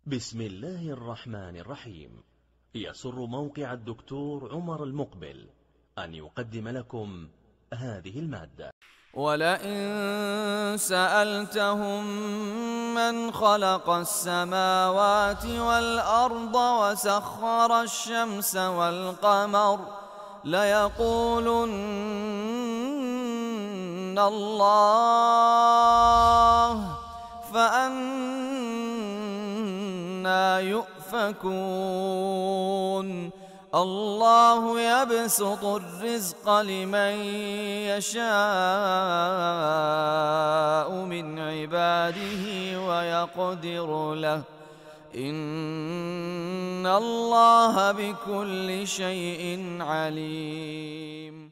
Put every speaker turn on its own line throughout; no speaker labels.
بسم الله الرحمن الرحيم. يسر موقع الدكتور عمر المقبل أن يقدم لكم هذه المادة.
ولئن سألتهم من خلق السماوات والأرض وسخر الشمس والقمر ليقولن الله فأنى يؤفكون. الله يبسط الرزق لمن يشاء من عباده ويقدر له إن الله بكل شيء عليم.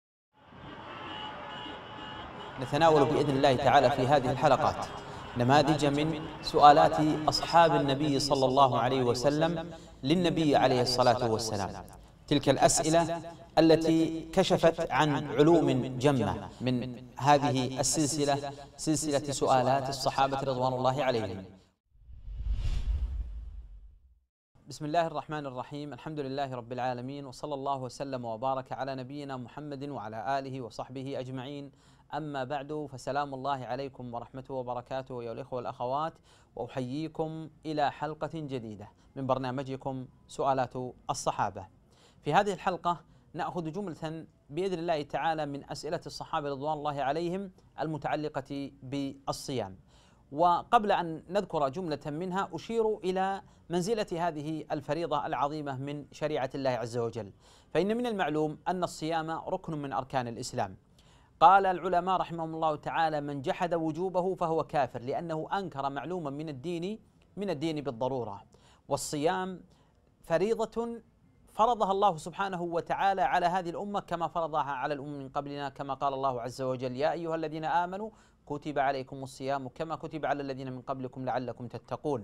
نتناول بإذن الله تعالى في هذه الحلقات نماذج من سؤالات أصحاب النبي صلى الله عليه وسلم للنبي عليه الصلاة والسلام، تلك الأسئلة التي كشفت عن علوم جمة من هذه السلسلة، سلسلة سؤالات الصحابة رضوان الله عليهم. بسم الله الرحمن الرحيم، الحمد لله رب العالمين، وصلى الله وسلم وبارك على نبينا محمد وعلى آله وصحبه أجمعين. أما بعد، فسلام الله عليكم ورحمته وبركاته يا الإخوة والأخوات، وأحييكم إلى حلقة جديدة من برنامجكم سؤالات الصحابة. في هذه الحلقة نأخذ جملة بإذن الله تعالى من أسئلة الصحابة رضوان الله عليهم المتعلقة بالصيام. وقبل أن نذكر جملة منها أشير إلى منزلة هذه الفريضة العظيمة من شريعة الله عز وجل. فإن من المعلوم أن الصيام ركن من أركان الإسلام. قال العلماء رحمهم الله تعالى: من جحد وجوبه فهو كافر، لأنه أنكر معلوما من الدين بالضرورة. والصيام فريضة فرضها الله سبحانه وتعالى على هذه الأمة كما فرضها على الأمم من قبلنا، كما قال الله عز وجل: يا أيها الذين آمنوا كتب عليكم الصيام كما كتب على الذين من قبلكم لعلكم تتقون.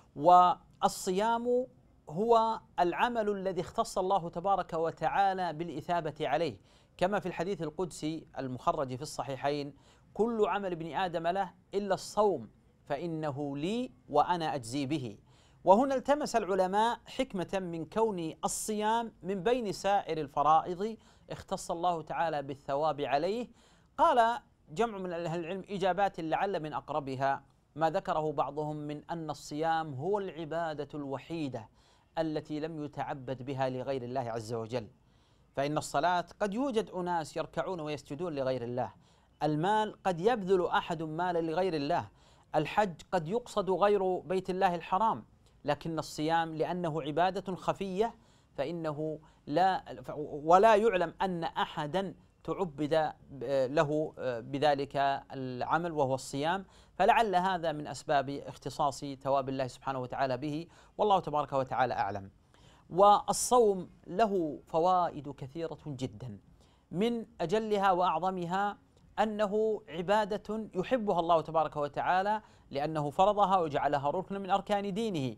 والصيام هو العمل الذي اختص الله تبارك وتعالى بالإثابة عليه، كما في الحديث القدسي المخرج في الصحيحين: كل عمل ابن آدم له إلا الصوم فإنه لي وأنا أجزي به. وهنا التمس العلماء حكمة من كون الصيام من بين سائر الفرائض اختص الله تعالى بالثواب عليه. قال جمع من أهل العلم إجابات لعل من أقربها ما ذكره بعضهم من أن الصيام هو العبادة الوحيدة التي لم يتعبد بها لغير الله عز وجل. فإن الصلاة قد يوجد أناس يركعون ويسجدون لغير الله، المال قد يبذل أحد مالا لغير الله، الحج قد يقصد غير بيت الله الحرام، لكن الصيام لأنه عبادة خفية فإنه ولا يعلم أن أحدا تعبد له بذلك العمل وهو الصيام، فلعل هذا من أسباب اختصاص ثواب الله سبحانه وتعالى به، والله تبارك وتعالى أعلم. والصوم له فوائد كثيرة جدا، من أجلها وأعظمها أنه عبادة يحبها الله تبارك وتعالى لأنه فرضها وجعلها ركنا من أركان دينه.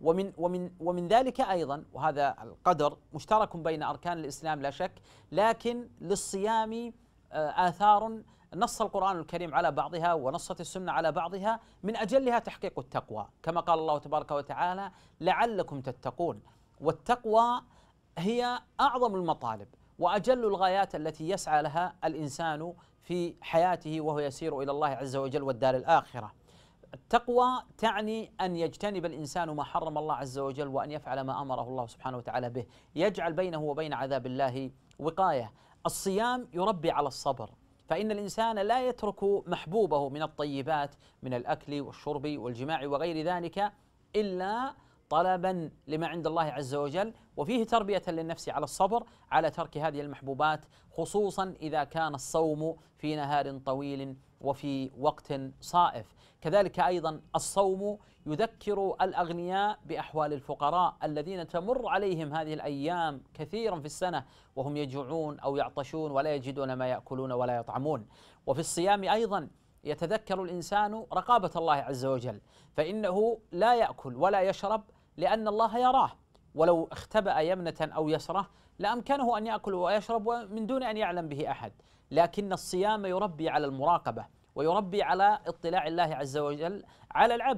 ومن ذلك أيضا، وهذا القدر مشترك بين أركان الإسلام لا شك، لكن للصيام آثار نص القرآن الكريم على بعضها ونصت السنة على بعضها، من أجلها تحقيق التقوى، كما قال الله تبارك وتعالى: لعلكم تتقون. والتقوى هي أعظم المطالب وأجل الغايات التي يسعى لها الإنسان في حياته وهو يسير إلى الله عز وجل والدار الآخرة. التقوى تعني أن يجتنب الإنسان ما حرم الله عز وجل وأن يفعل ما أمره الله سبحانه وتعالى به، يجعل بينه وبين عذاب الله وقاية. الصيام يربي على الصبر، فإن الإنسان لا يترك محبوبه من الطيبات من الأكل والشرب والجماع وغير ذلك إلا طلبا لما عند الله عز وجل، وفيه تربية للنفس على الصبر على ترك هذه المحبوبات، خصوصا إذا كان الصوم في نهار طويل وفي وقت صائف. كذلك أيضا الصوم يذكر الأغنياء بأحوال الفقراء الذين تمر عليهم هذه الأيام كثيرا في السنة وهم يجوعون أو يعطشون ولا يجدون ما يأكلون ولا يطعمون. وفي الصيام أيضا يتذكر الإنسان رقابة الله عز وجل، فإنه لا يأكل ولا يشرب لأن الله يراه، ولو اختبأ يمنة أو يسرة لأمكنه أن يأكل ويشرب من دون أن يعلم به أحد. لكن الصيام يربي على المراقبة ويربي على اطلاع الله عز وجل على العبد،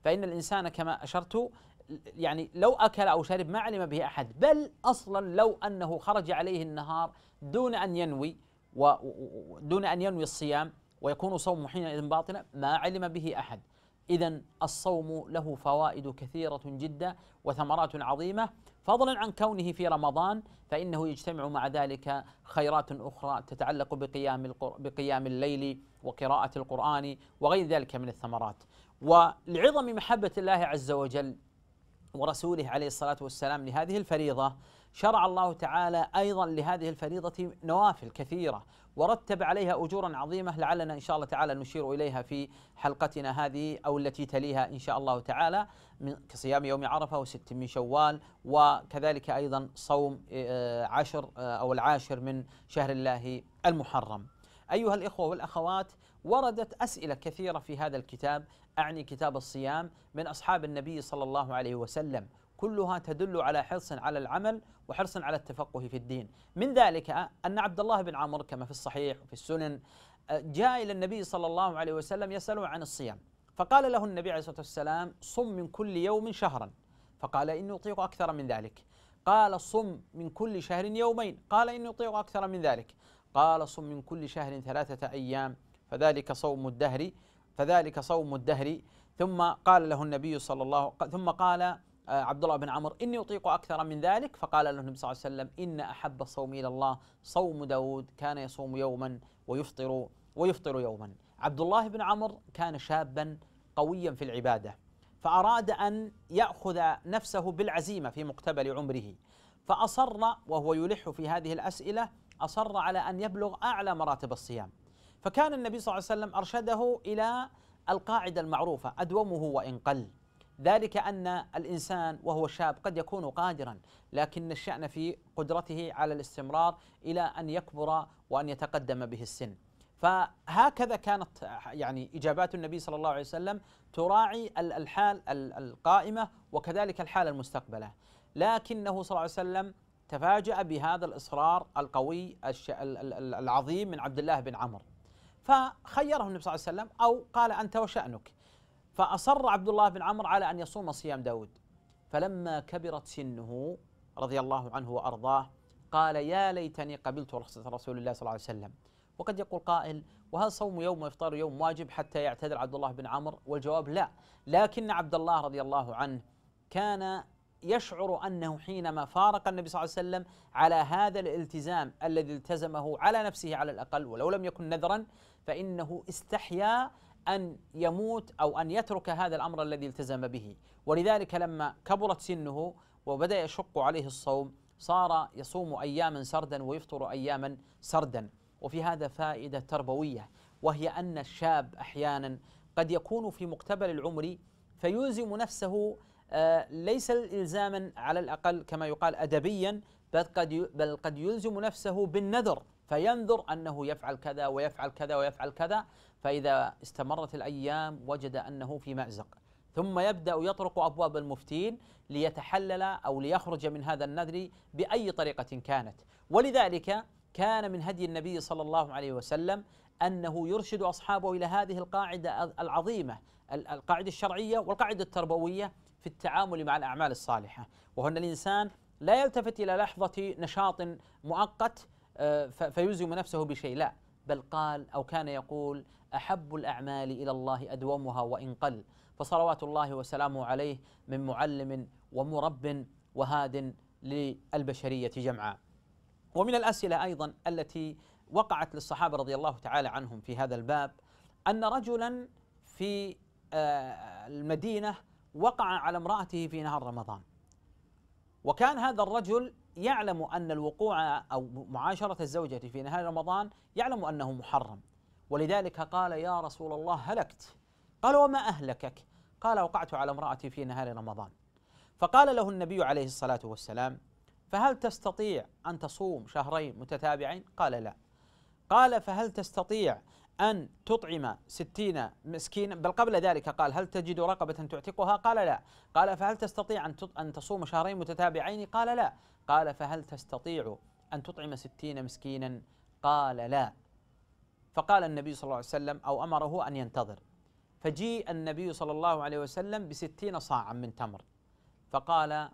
فإن الإنسان كما أشرت يعني لو أكل أو شرب ما علم به أحد، بل أصلا لو أنه خرج عليه النهار دون أن ينوي ودون أن ينوي الصيام ويكون صومه حينئذ باطلا ما علم به أحد. إذن الصوم له فوائد كثيرة جدا وثمرات عظيمة، فضلا عن كونه في رمضان فإنه يجتمع مع ذلك خيرات أخرى تتعلق بقيام الليل وقراءة القرآن وغير ذلك من الثمرات. ولعظم محبة الله عز وجل ورسوله عليه الصلاة والسلام لهذه الفريضة، شرع الله تعالى أيضا لهذه الفريضة نوافل كثيرة ورتب عليها أجورا عظيمة، لعلنا إن شاء الله تعالى نشير إليها في حلقتنا هذه أو التي تليها إن شاء الله تعالى، كصيام يوم عرفة وست من شوال، وكذلك أيضا صوم العاشر من شهر الله المحرم. أيها الإخوة والأخوات، وردت أسئلة كثيرة في هذا الكتاب، أعني كتاب الصيام، من أصحاب النبي صلى الله عليه وسلم، كلها تدل على حرص على العمل وحرص على التفقه في الدين. من ذلك أن عبد الله بن عمرو كما في الصحيح وفي السنن جاء إلى النبي صلى الله عليه وسلم يسأله عن الصيام، فقال له النبي عليه الصلاة والسلام: صم من كل يوم شهرا. فقال: إني أطيق أكثر من ذلك. قال: صم من كل شهر يومين. قال: إني أطيق أكثر من ذلك. قال: صم من كل شهر 3 أيام فذلك صوم الدهر. ثم قال له النبي ثم قال عبد الله بن عمرو: إني أطيق أكثر من ذلك. فقال له النبي صلى الله عليه وسلم: إن أحب الصوم إلى الله صوم داود كان يصوم يوما ويفطر يوما. عبد الله بن عمرو كان شابا قويا في العبادة، فأراد أن يأخذ نفسه بالعزيمة في مقتبل عمره، فأصر وهو يلح في هذه الأسئلة، أصر على أن يبلغ أعلى مراتب الصيام. فكان النبي صلى الله عليه وسلم أرشده إلى القاعدة المعروفة: أدومه وإن قل. ذلك أن الإنسان وهو شاب قد يكون قادرا، لكن الشأن في قدرته على الاستمرار إلى أن يكبر وأن يتقدم به السن. فهكذا كانت يعني إجابات النبي صلى الله عليه وسلم تراعي الحال القائمة وكذلك الحال المستقبلة، لكنه صلى الله عليه وسلم تفاجأ بهذا الإصرار القوي العظيم من عبد الله بن عمرو، فخيره النبي صلى الله عليه وسلم أو قال: أنت وشأنك. فأصر عبد الله بن عمرو على أن يصوم صيام داود. فلما كبرت سنه رضي الله عنه وأرضاه قال: يا ليتني قبلت رخصة رسول الله صلى الله عليه وسلم. وقد يقول قائل: وهل صوم يوم وإفطار يوم واجب حتى يعتذر عبد الله بن عمرو؟ والجواب: لا، لكن عبد الله رضي الله عنه كان يشعر أنه حينما فارق النبي صلى الله عليه وسلم على هذا الالتزام الذي التزمه على نفسه على الأقل ولو لم يكن نذرا، فإنه استحيا أن يموت أو أن يترك هذا الأمر الذي التزم به. ولذلك لما كبرت سنه وبدأ يشق عليه الصوم صار يصوم أياما سردا ويفطر أياما سردا. وفي هذا فائدة تربوية، وهي أن الشاب أحيانا قد يكون في مقتبل العمر فيلزم نفسه ليس إلزاما على الأقل كما يقال أدبيا، بل قد يلزم نفسه بالنذر، فينذر أنه يفعل كذا ويفعل كذا ويفعل كذا، فإذا استمرت الأيام وجد أنه في مأزق، ثم يبدأ يطرق أبواب المفتين ليتحلل أو ليخرج من هذا النذر بأي طريقة كانت. ولذلك كان من هدي النبي صلى الله عليه وسلم أنه يرشد أصحابه إلى هذه القاعدة العظيمة، القاعدة الشرعية والقاعدة التربوية في التعامل مع الأعمال الصالحة، وهو أن الإنسان لا يلتفت إلى لحظة نشاط مؤقت فيلزم نفسه بشيء، لا، بل قال أو كان يقول: أحب الأعمال إلى الله أدومها وإن قل. فصلوات الله وسلامه عليه من معلم ومرب وهاد للبشرية جمعاء. ومن الأسئلة أيضا التي وقعت للصحابة رضي الله تعالى عنهم في هذا الباب أن رجلا في المدينة وقع على امرأته في نهار رمضان، وكان هذا الرجل يعلم أن الوقوع أو معاشرة الزوجة في نهار رمضان يعلم أنه محرم، ولذلك قال: يا رسول الله هلكت. قال: وما أهلكك؟ قال: وقعت على امرأتي في نهار رمضان. فقال له النبي عليه الصلاة والسلام: فهل تستطيع أن تصوم شهرين متتابعين؟ قال: لا. قال: فهل تستطيع أن تطعم 60 مسكينا؟ بل قبل ذلك قال: هل تجد رقبة تعتقها؟ قال: لا. قال: فهل تستطيع أن تصوم شهرين متتابعين؟ قال: لا. قال: فهل تستطيع أن تطعم 60 مسكينا؟ قال: لا. فقال النبي صلى الله عليه وسلم أو أمره أن ينتظر. فجيء النبي صلى الله عليه وسلم ب60 صاعا من تمر، فقال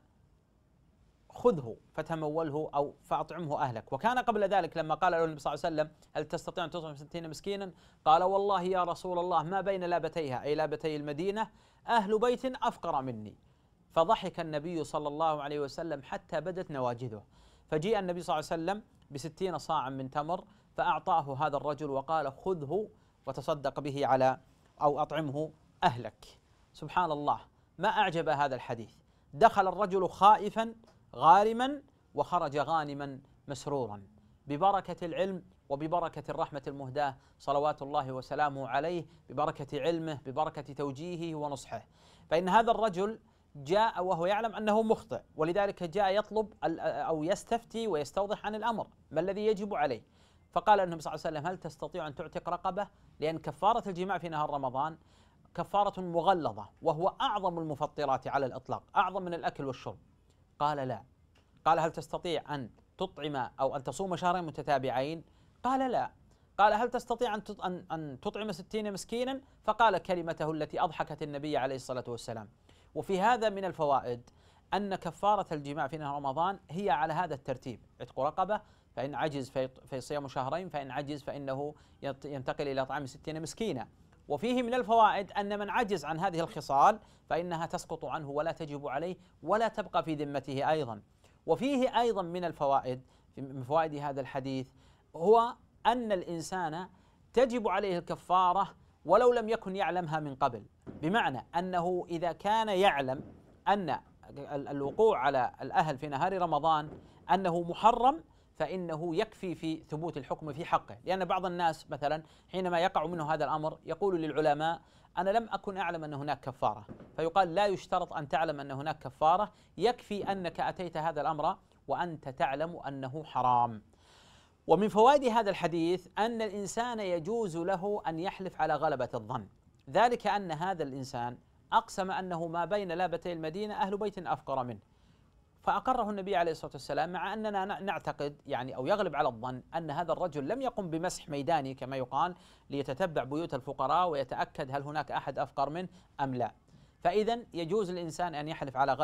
خذه فتموله أو فأطعمه أهلك. وكان قبل ذلك لما قال له النبي صلى الله عليه وسلم هل تستطيع أن تطعم 60 مسكينا؟ قال والله يا رسول الله ما بين لابتيها أي لابتي المدينة أهل بيت أفقر مني. فضحك النبي صلى الله عليه وسلم حتى بدت نواجذه. فجيء النبي صلى الله عليه وسلم ب60 صاعا من تمر فأعطاه هذا الرجل وقال خذه وتصدق به على أو أطعمه أهلك. سبحان الله، ما أعجب هذا الحديث. دخل الرجل خائفا غارما وخرج غانما مسرورا ببركة العلم وببركة الرحمة المهداة صلوات الله وسلامه عليه، ببركة علمه، ببركة توجيهه ونصحه. فإن هذا الرجل جاء وهو يعلم أنه مخطئ، ولذلك جاء يطلب أو يستفتي ويستوضح عن الأمر ما الذي يجب عليه. فقال النبي صلى الله عليه وسلم هل تستطيع أن تعتق رقبة؟ لأن كفارة الجماع في نهار رمضان كفارة مغلظة، وهو أعظم المفطرات على الإطلاق، أعظم من الأكل والشرب. قال لا. قال هل تستطيع أن تطعم أو أن تصوم شهرين متتابعين؟ قال لا. قال هل تستطيع أن تطعم 60 مسكينا؟ فقال كلمته التي أضحكت النبي عليه الصلاة والسلام. وفي هذا من الفوائد أن كفارة الجماع في نهار رمضان هي على هذا الترتيب: عتق رقبة، فإن عجز فيصيام شهرين، فإن عجز فإنه ينتقل إلى طعام 60 مسكينا. وفيه من الفوائد أن من عجز عن هذه الخصال فإنها تسقط عنه ولا تجب عليه ولا تبقى في ذمته أيضا. وفيه أيضا من الفوائد، من فوائد هذا الحديث، هو أن الإنسان تجب عليه الكفارة ولو لم يكن يعلمها من قبل، بمعنى أنه إذا كان يعلم أن الوقوع على الأهل في نهار رمضان أنه محرم فإنه يكفي في ثبوت الحكم في حقه. لأن بعض الناس مثلا حينما يقع منه هذا الأمر يقول للعلماء أنا لم أكن أعلم أن هناك كفارة، فيقال لا يشترط أن تعلم أن هناك كفارة، يكفي أنك أتيت هذا الأمر وأنت تعلم أنه حرام. ومن فوائد هذا الحديث أن الإنسان يجوز له أن يحلف على غلبة الظن، ذلك أن هذا الإنسان أقسم أنه ما بين لابتي المدينة أهل بيت أفقر منه، فأقره النبي عليه الصلاة والسلام، مع أننا نعتقد يعني أو يغلب على الظن أن هذا الرجل لم يقم بمسح ميداني كما يقال ليتتبع بيوت الفقراء ويتأكد هل هناك أحد أفقر منه أم لا. فإذا يجوز الإنسان أن يحلف على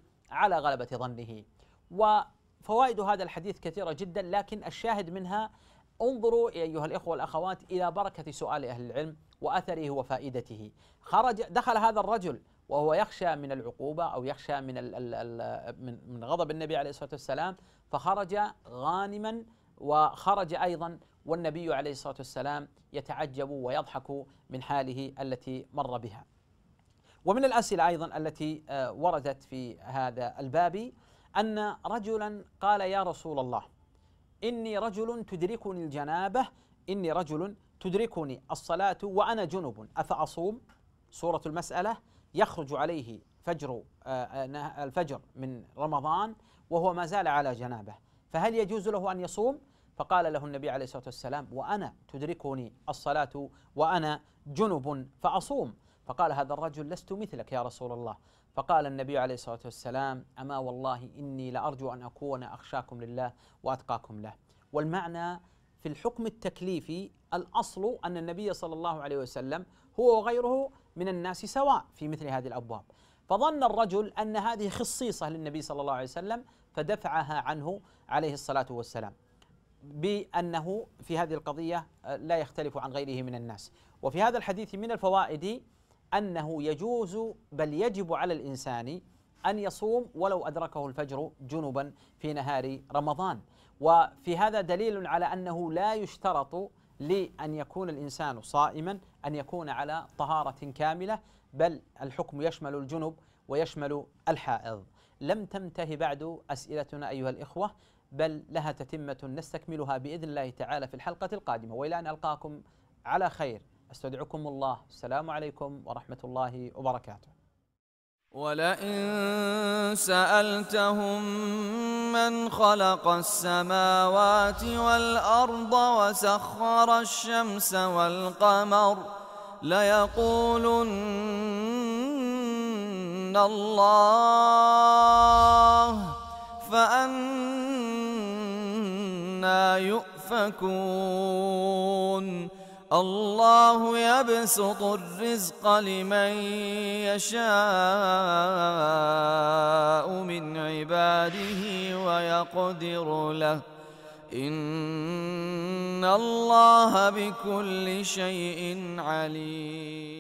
غلبة ظنه. وفوائد هذا الحديث كثيرة جدا، لكن الشاهد منها انظروا أيها الإخوة والأخوات إلى بركة سؤال أهل العلم وأثره وفائدته. دخل هذا الرجل وهو يخشى من العقوبة أو يخشى من غضب النبي عليه الصلاة والسلام، فخرج غانما وخرج أيضا والنبي عليه الصلاة والسلام يتعجب ويضحك من حاله التي مر بها. ومن الأسئلة أيضا التي وردت في هذا الباب أن رجلا قال يا رسول الله إني رجل تدركني الجنابة، إني رجل تدركني الصلاة وأنا جنب، أفأصوم؟ صورة المسألة: يخرج عليه الفجر من رمضان وهو ما زال على جنابه، فهل يجوز له أن يصوم؟ فقال له النبي عليه الصلاة والسلام: وأنا تدركني الصلاة وأنا جنب فأصوم؟ فقال هذا الرجل: لست مثلك يا رسول الله. فقال النبي عليه الصلاة والسلام: أما والله إني لأرجو أن أكون أخشاكم لله وأتقاكم له. والمعنى في الحكم التكليفي الأصل أن النبي صلى الله عليه وسلم هو وغيره من الناس سواء في مثل هذه الأبواب، فظن الرجل أن هذه خصيصة للنبي صلى الله عليه وسلم فدفعها عنه عليه الصلاة والسلام بأنه في هذه القضية لا يختلف عن غيره من الناس. وفي هذا الحديث من الفوائد أنه يجوز بل يجب على الإنسان أن يصوم ولو أدركه الفجر جنبا في نهار رمضان. وفي هذا دليل على أنه لا يشترط لأن يكون الإنسان صائما أن يكون على طهارة كاملة، بل الحكم يشمل الجنب ويشمل الحائض. لم تنتهي بعد أسئلتنا أيها الإخوة، بل لها تتمة نستكملها بإذن الله تعالى في الحلقة القادمة، وإلى أن ألقاكم على خير استودعكم الله. السلام عليكم ورحمة الله وبركاته.
ولئن سألتهم من خلق السماوات والأرض وسخر الشمس والقمر ليقولن الله، فأنى يؤفكون. الله يبسط الرزق لمن يشاء من عباده ويقدر له إن الله بكل شيء عليم.